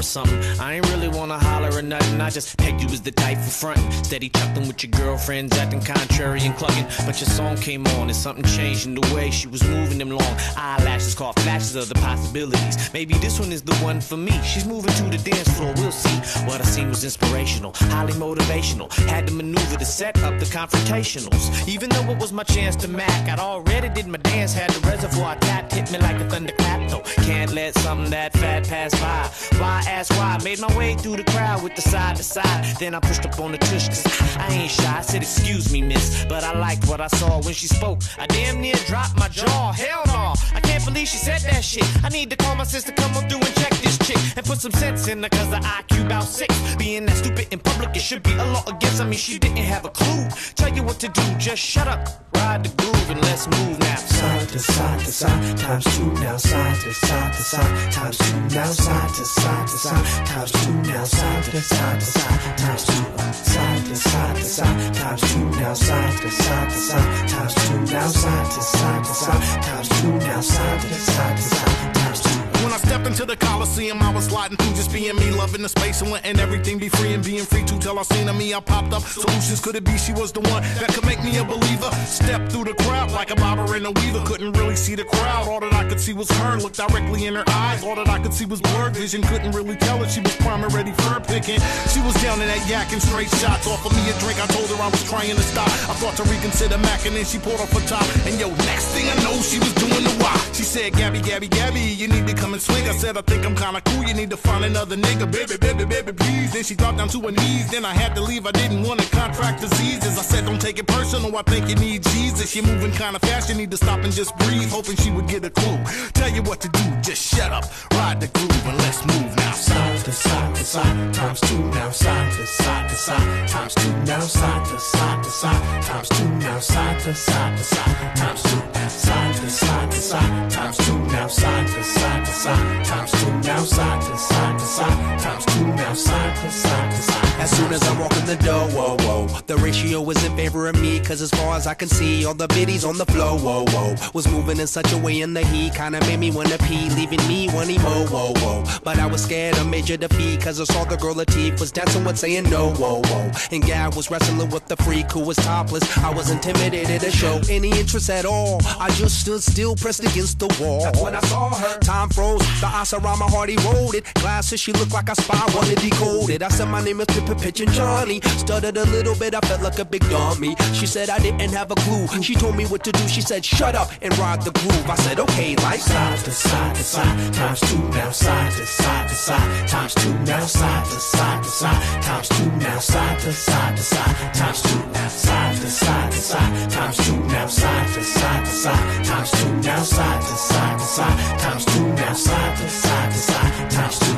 or something. I ain't really wanna holler or nothing. I just pegged you as the type for frontin'. Steady chuckling with your girlfriends, acting contrary and clucking. But your song came on and something changed in the way she was moving them long eyelashes, caught flashes of the possibilities. Maybe this one is the one for me. She's moving to the dance floor, we'll see. What I seen was inspirational, highly motivational. Had to maneuver to set up the confrontationals. Even though it was my chance to mac, I'd already did my dance, had the reservoir tapped, hit me like a thunderclap. No, can't let something that fat pass by. Why ask why? Made my way through the crowd with the side to side. Then I pushed up on the tush, cause I ain't shy. I said, excuse me, miss, but I liked what I saw when she spoke. I damn near dropped my jaw. Hell no, I can't believe she said that shit. I need to call my sister, come on through and check this chick and put some sense in her, cause the I Q bout six. Being that stupid in public, it should be a law against. I mean, she didn't have a clue. Tell you what to do, just shut up, ride the groove, and let's move now. Side to side to side, times two now. Side to side to side, times two now. Side to side to side, times two now. Side to side to side, times two. Side to side to side, times two now. Side to side to side, times two now. Side to side to side, times two now. Side to side to side, times two. When I stepped into the Coliseum, I was sliding through just being me, loving the space and letting everything be free and being free to till I seen me. I popped up. Solutions, could it be she was the one that could make me a believer? Stepped through the crowd like a bobber and a weaver. Couldn't really see the crowd. All that I could see was her. Looked directly in her eyes. All that I could see was blurred vision. Couldn't really tell if she was prime and ready for her picking. She was down in that yak and straight shots. Offered me a drink. I told her I was trying to stop. I thought to reconsider Mac and then she pulled off her top. And yo, next thing I know, she was doing the why. She said, Gabby, Gabby, Gabby, you need to come and swing. I said, I think I'm kinda cool, you need to find another nigga. Baby, baby, baby, please. Then she dropped down to her knees. Then I had to leave, I didn't want to contract diseases. I said, don't take it personal, I think you need Jesus. You're moving kinda fast, you need to stop and just breathe. Hoping she would get a clue. Tell you what to do, just shut up. Ride the groove and let's move now. Side to side to side, times two now. Side to side to side, times two now. Side to side to side, times two now. Side to side to side, times two. Side to side to side, times two now. Side to side to side, times two now. Side to side to side, times two now. Side to side to side. As soon as I walk in the door, whoa, whoa, the ratio is in favor of me, cause as far as I can see, all the biddies on the floor, whoa, whoa, was moving in such a way in the heat, kinda made me wanna pee, leaving me wanting more, whoa, whoa, but I was scared of major defeat, cause I saw the girl Latif was dancing with saying no, whoa, whoa, and Gab was wrestling with the freak who was topless. I was intimidated to show any interest at all, I just stood still pressed against the wall. That's when I saw her. Time froze, the ice around my heart eroded, glasses, she looked like I spy wanted decoded. I said my name is Pippa Pitch and Johnny, stuttered a little bit, I felt like a big dummy. She said I didn't have a clue, she told me what to do, she said shut up and ride the groove. I said okay, like side to side to side, times two now. Side to side to side, times two now. Side to side to side, times two now. Side to side to side, times two now. Side to side to side, times two now. Side to side to side, times two now. Side to side to side, times two now. Side to side to side, times two.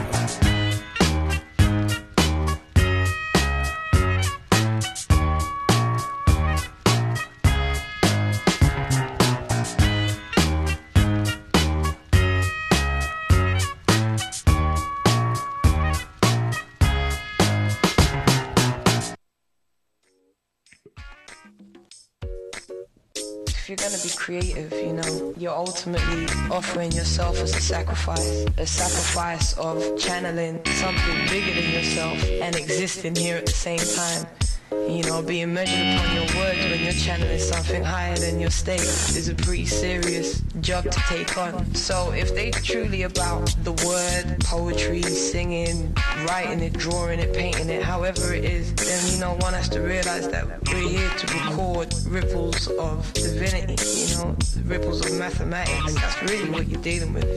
If you're gonna be creative, you know, you're ultimately offering yourself as a sacrifice, a sacrifice of channeling something bigger than yourself and existing here at the same time. You know, being measured upon your words when you're channeling something higher than your state is a pretty serious job to take on. So if they truly about the word, poetry, singing, writing it, drawing it, painting it, however it is, then, you know, one has to realize that we're here to record ripples of divinity, you know, ripples of mathematics. That's really what you're dealing with.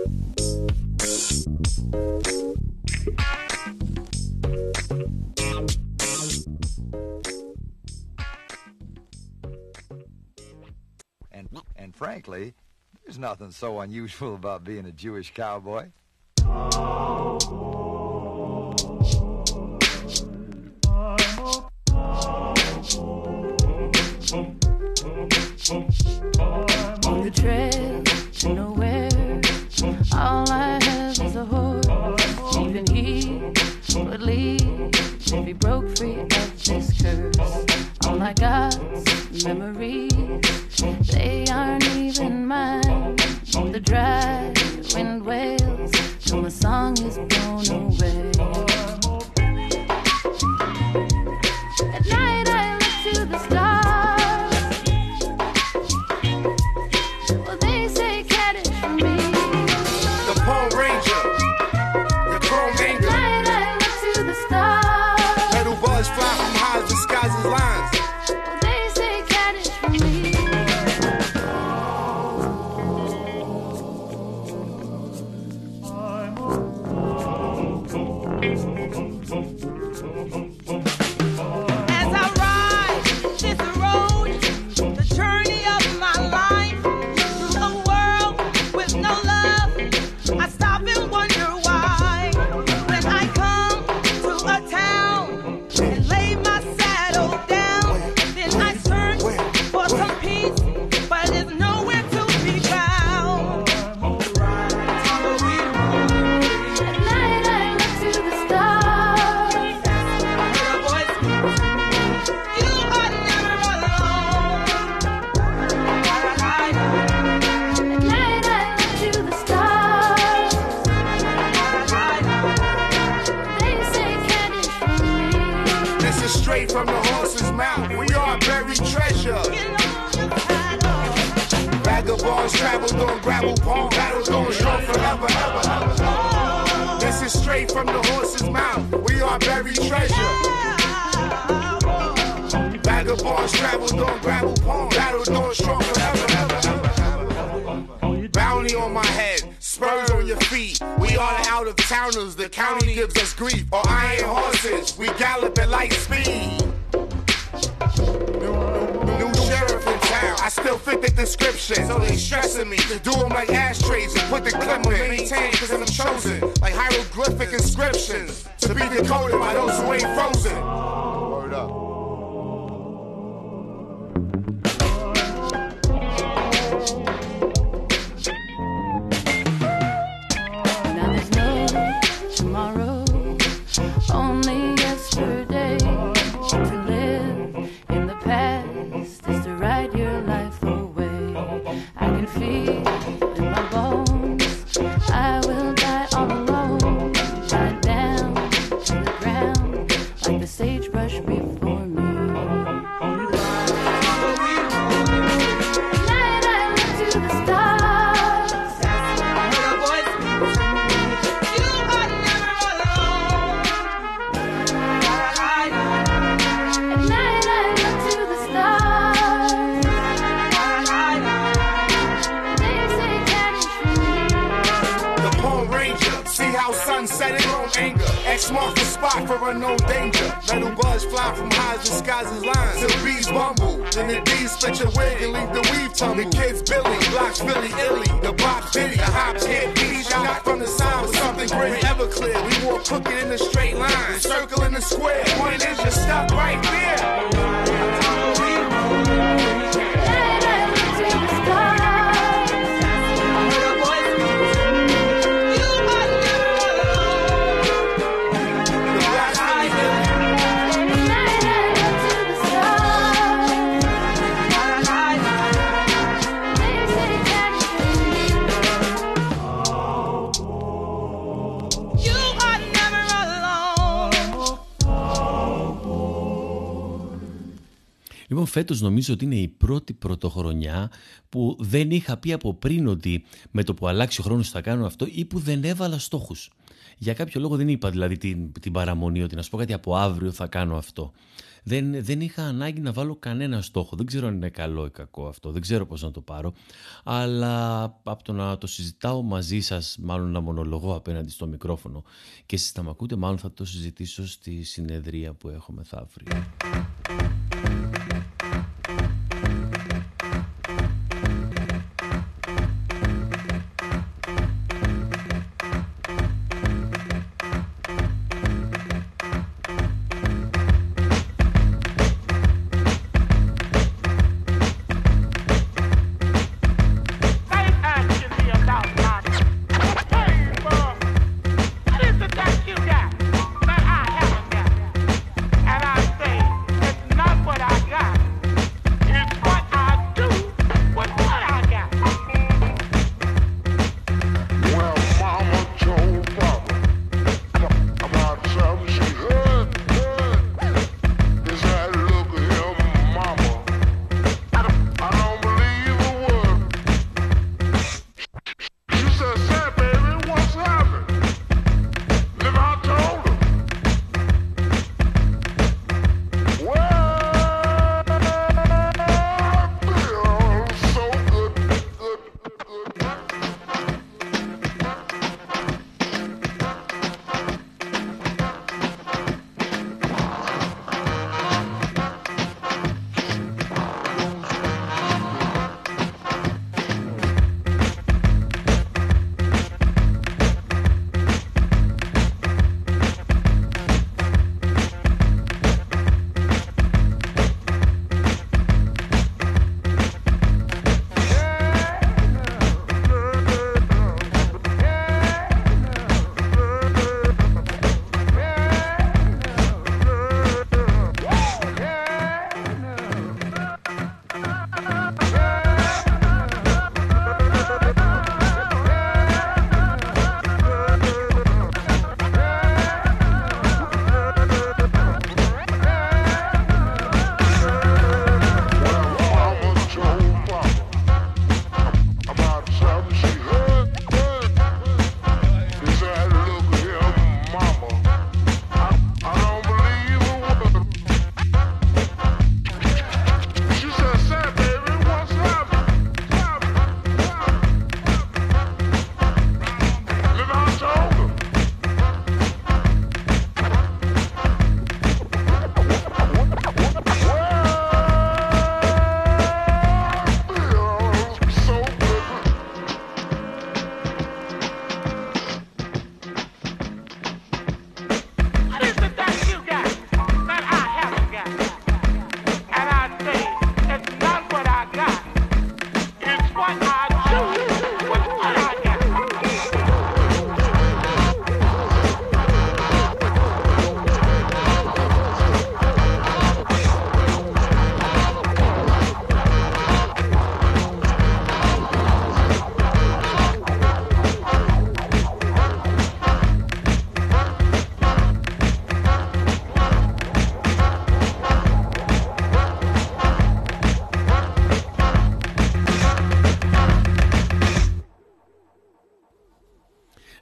And, and frankly, there's nothing so unusual about being a Jewish cowboy. On the trail to nowhere, all I have is a horse. Even he would leave if he broke free of this curse. All I got's memories, they aren't even mine. The dry wind wails to so my song is blown away. At night I look to the stars. Well, they say cat is for me. The Pole Ranger, the Chrome Anger. At night I look to the stars. Metal buzz fly from highs, disguises lines. Well, they say cat is for me. As I ride this road, the journey of my life, through a world with no love, I stop and wonder why. When I come to a town and lay my saddle down, then I search for some peace, but it's nowhere to be found. At night I look to the stars. You are never alone. At night I look to the stars. They say cat is for me. This is straight from the horse's mouth. We are buried treasure. Vagabonds traveled on gravel palm, battles going strong forever, ever, ever. This is straight from the horse's mouth. We are buried treasure. Vagabonds traveled on gravel palm, battles going strong forever, ever, ever. Bounty on my head, spurs on your feet. We are the out of towners. The county gives us grief. Or iron horses, we gallop at light speed. New sheriff in town, I still fit the description. So they stressing me to do them like ashtrays and put the clip on maintain cause I'm chosen. Like hieroglyphic inscriptions to be decoded by those who ain't frozen. Word up. Now there's no tomorrow, only yesterday. To live in the past is to ride your life away. I can feel in my bones, I will die all alone. Right down to the ground, like the sagebrush before me. At night I look to the stars. You are never alone. At night I look to the stars. They say cat is for me. The Pole Ranger, see how sun setting on anger. X marks the spot for unknown danger. Metal buzz fly from highs, disguises lines. Till bees bumble, then the bees split your wig and leave the weave tumble. The kids Billy, blocks Billy Illy, the box Diddy, the hops hit beat shot from the side with something great. Ever clear, we walk crooked in a straight line, circle in the square. Point is you're stuck right there. Night I look to the stars. You are never alone. The blast Billy Illy. Night I look to the stars. They say cat is for me. You are never alone. Λοιπόν, φέτος νομίζω ότι είναι η πρώτη πρωτοχρονιά που δεν είχα πει από πριν ότι με το που αλλάξει ο χρόνος θα κάνω αυτό ή που δεν έβαλα στόχους. Για κάποιο λόγο δεν είπα δηλαδή την, την παραμονή ότι να σου πω κάτι από αύριο θα κάνω αυτό. Δεν, δεν είχα ανάγκη να βάλω κανένα στόχο. Δεν ξέρω αν είναι καλό ή κακό αυτό. Δεν ξέρω πώς να το πάρω. Αλλά από το να το συζητάω μαζί σας, μάλλον να μονολογώ απέναντι στο μικρόφωνο και εσείς να μ' ακούτε, μάλλον θα το συζητήσω στη συνεδρία που έχω μεθαύριο. Not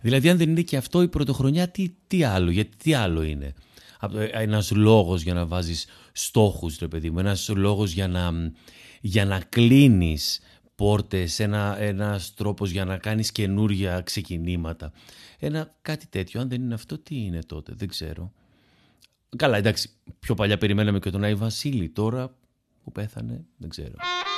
Δηλαδή αν δεν είναι και αυτό η πρωτοχρονιά, τι, τι άλλο, γιατί τι άλλο είναι. Ένας λόγος για να βάζεις στόχους, ρε παιδί μου, ένας λόγος για να, για να κλείνεις πόρτες, ένα, ένας τρόπος για να κάνεις καινούργια ξεκινήματα. Ένα κάτι τέτοιο, αν δεν είναι αυτό, τι είναι τότε, δεν ξέρω. Καλά, εντάξει, πιο παλιά περιμέναμε και τον Άι Βασίλη, τώρα που πέθανε, δεν ξέρω.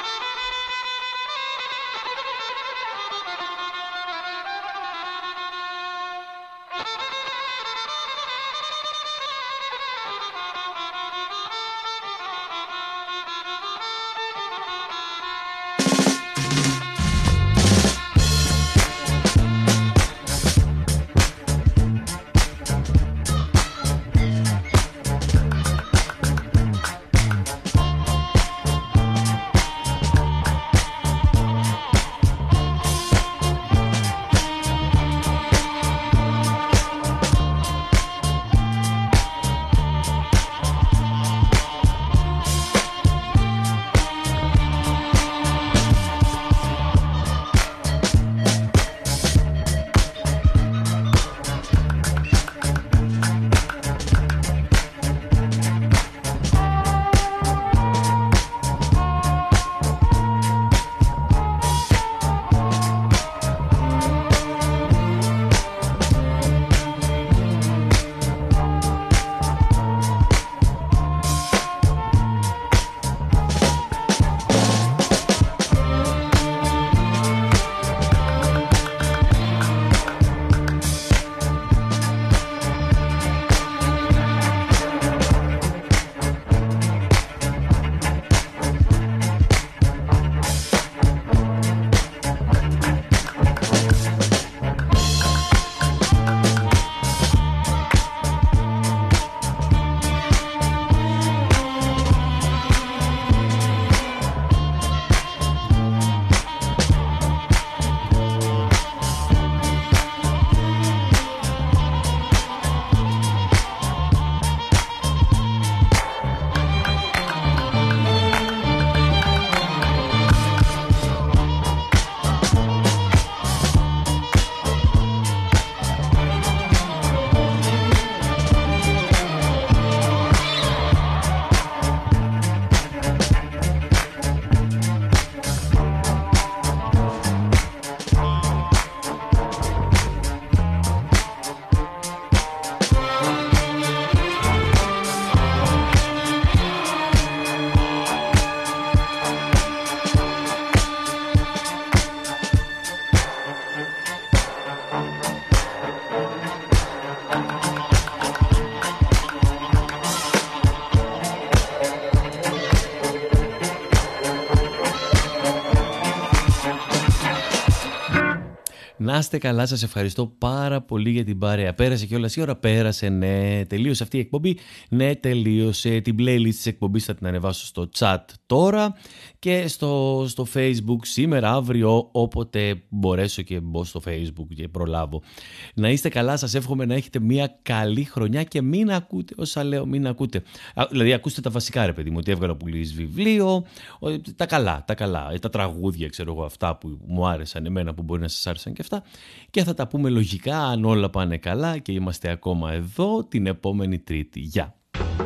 Να είστε καλά, σας ευχαριστώ πάρα πολύ για την παρέα. Πέρασε κιόλας η ώρα, πέρασε, ναι. Τελείωσε αυτή η εκπομπή, ναι, τελείωσε. Την playlist της εκπομπής θα την ανεβάσω στο chat τώρα και στο, στο Facebook σήμερα, αύριο, όποτε μπορέσω και μπω στο Facebook και προλάβω. Να είστε καλά, σας εύχομαι να έχετε μια καλή χρονιά και μην ακούτε όσα λέω, μην ακούτε. Α, δηλαδή ακούστε τα βασικά, ρε παιδί μου, ότι έβγαλα πουλής βιβλίο, τα καλά, τα καλά, τα τραγούδια, ξέρω εγώ, αυτά που μου άρεσαν εμένα, που μπορεί να σας άρεσαν και αυτά. Και θα τα πούμε λογικά αν όλα πάνε καλά και είμαστε ακόμα εδώ την επόμενη Τρίτη. Γεια!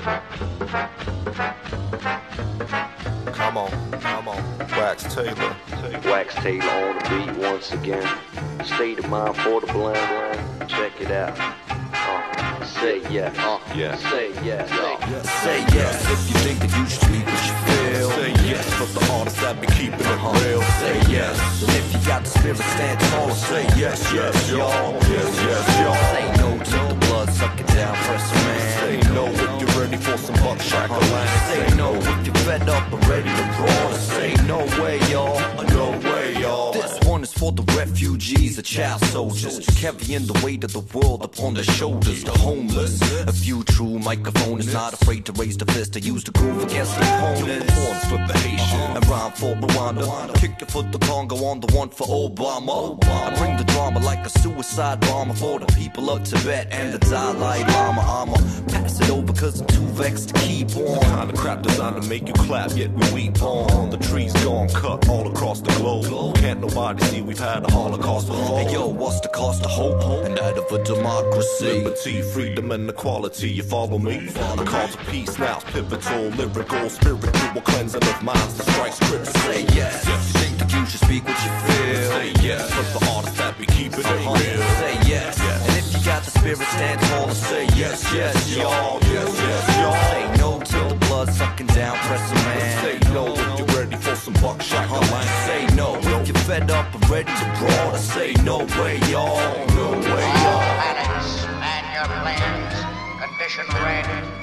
Come on, come on, Wax Taylor. Wax Taylor on the beat once again. State of mind for the blind. Check it out. Uh, say yes. Uh, yes. Say yes. Uh, yes. Say yes if you think that you should speak what you feel. Say yes for the artists that be keeping it uh-huh. real. Say yes. And if you got the spirit, stand tall. Say yes, yes, y'all. Yes, yes, y'all. Say no to the blood sucking down, press man. Say no if you're ready for some buckshot land. Say no if you're fed up and ready to brawl. Say no way, y'all. No way, y'all. This one is for the refugees, the child soldiers, carrying the weight of the world upon their shoulders. The homeless, a few true microphone is not afraid to raise the fist to use the groove against the opponent. Horn for the Haitian and rhyme for Rwanda. Kick it for the Congo on the one for Obama. I bring the drama like a suicide bomber for the people of Tibet and the Dalai Lama. I'ma pass it over cause I'm too vexed to keep on. The kind of crap designed to make you clap, yet we weep on. The trees gone cut all across the globe. Can't nobody see we we've had a Holocaust before. Hey yo, what's the cost of hope and that of a democracy? Liberty, freedom, and equality. You follow me? A call to peace now, pivotal, lyrical, spiritual cleansing of minds to strike scripture. Say yes. Yes. You think that you should speak what you feel? Say yes. For the artists that be keeping it uh-huh. real. Say yes. Yes. And if you got the spirit, stand tall and say yes, yes, y'all. Yes, yes, y'all. Say no till the blood sucking down, press a man. Say no if you're ready for some buckshot. Uh-huh. Say no if you're fed up and ready to brawl. I say no way, y'all. No way, y'all. Planets and your plans. Condition red.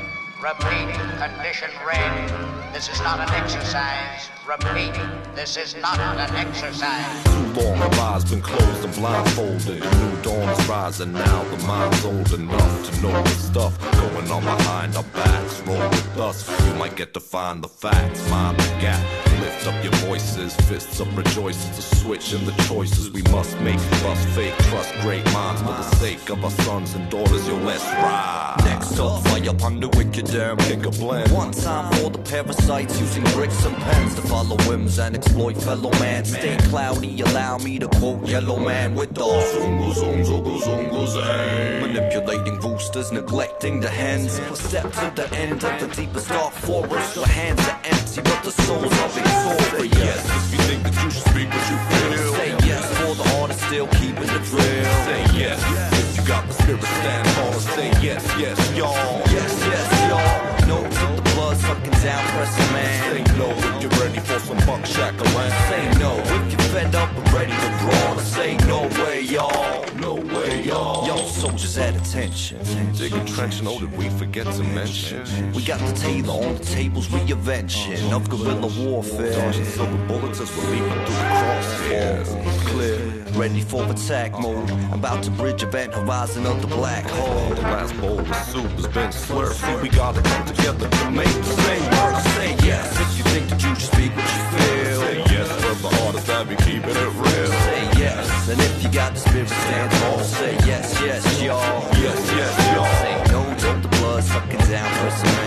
Repeat, condition red. This is not an exercise. Repeat, this is not an exercise. Too long have eyes been closed and blindfolded. A new dawn is rising now. The mind's old enough to know the stuff going on behind our backs. Roll with us, you might get to find the facts. Mind the gap, lift up your voices. Fists up, rejoice. It's a switch in the choices we must make. Bust fake, trust great minds for the sake of our sons and daughters. Yo, let's ride. Next up, fire upon the wicked damn pick a blend. One time for the parasites using bricks and pens to follow whims and exploit fellow man. Stay cloudy, allow me to quote Yellow Man with the zungle, zungle, zungle, zang. Manipulating roosters, neglecting the hens. Step to the end of the deepest dark forest. The hands are empty, but the souls are victorious. Yes, if you think that you should speak what you feel. Say yes for the artist still keeping it real. Say yes, if you got the spirit, stand tall and say yes, yes, y'all. Yes, yes, y'all. No till the blood sucking down, press a man. Say no if you're ready for some buckshot around. Say no if you're fed up and ready to brawl. Say no way, y'all. No way, y'all. Yo, soldiers at attention. Digging trench, know that we forget to mention. We got the Taylor on the tables, reinvention of guerrilla warfare. Dodging silver bullets as we're leaping through the crosshairs. Clear, ready for attack mode. About to bridge event horizon of the black hole. The last bowl of soup has been slurped. See, we gotta come together to make the same word. I say yes if you think that you should speak what you feel. Say yes for the artists that be keeping it real. Say yes, and if you got the spirit, stand tall. Say yes, yes, y'all. Yes, yes, y'all. Say no till the blood sucking down, press a man.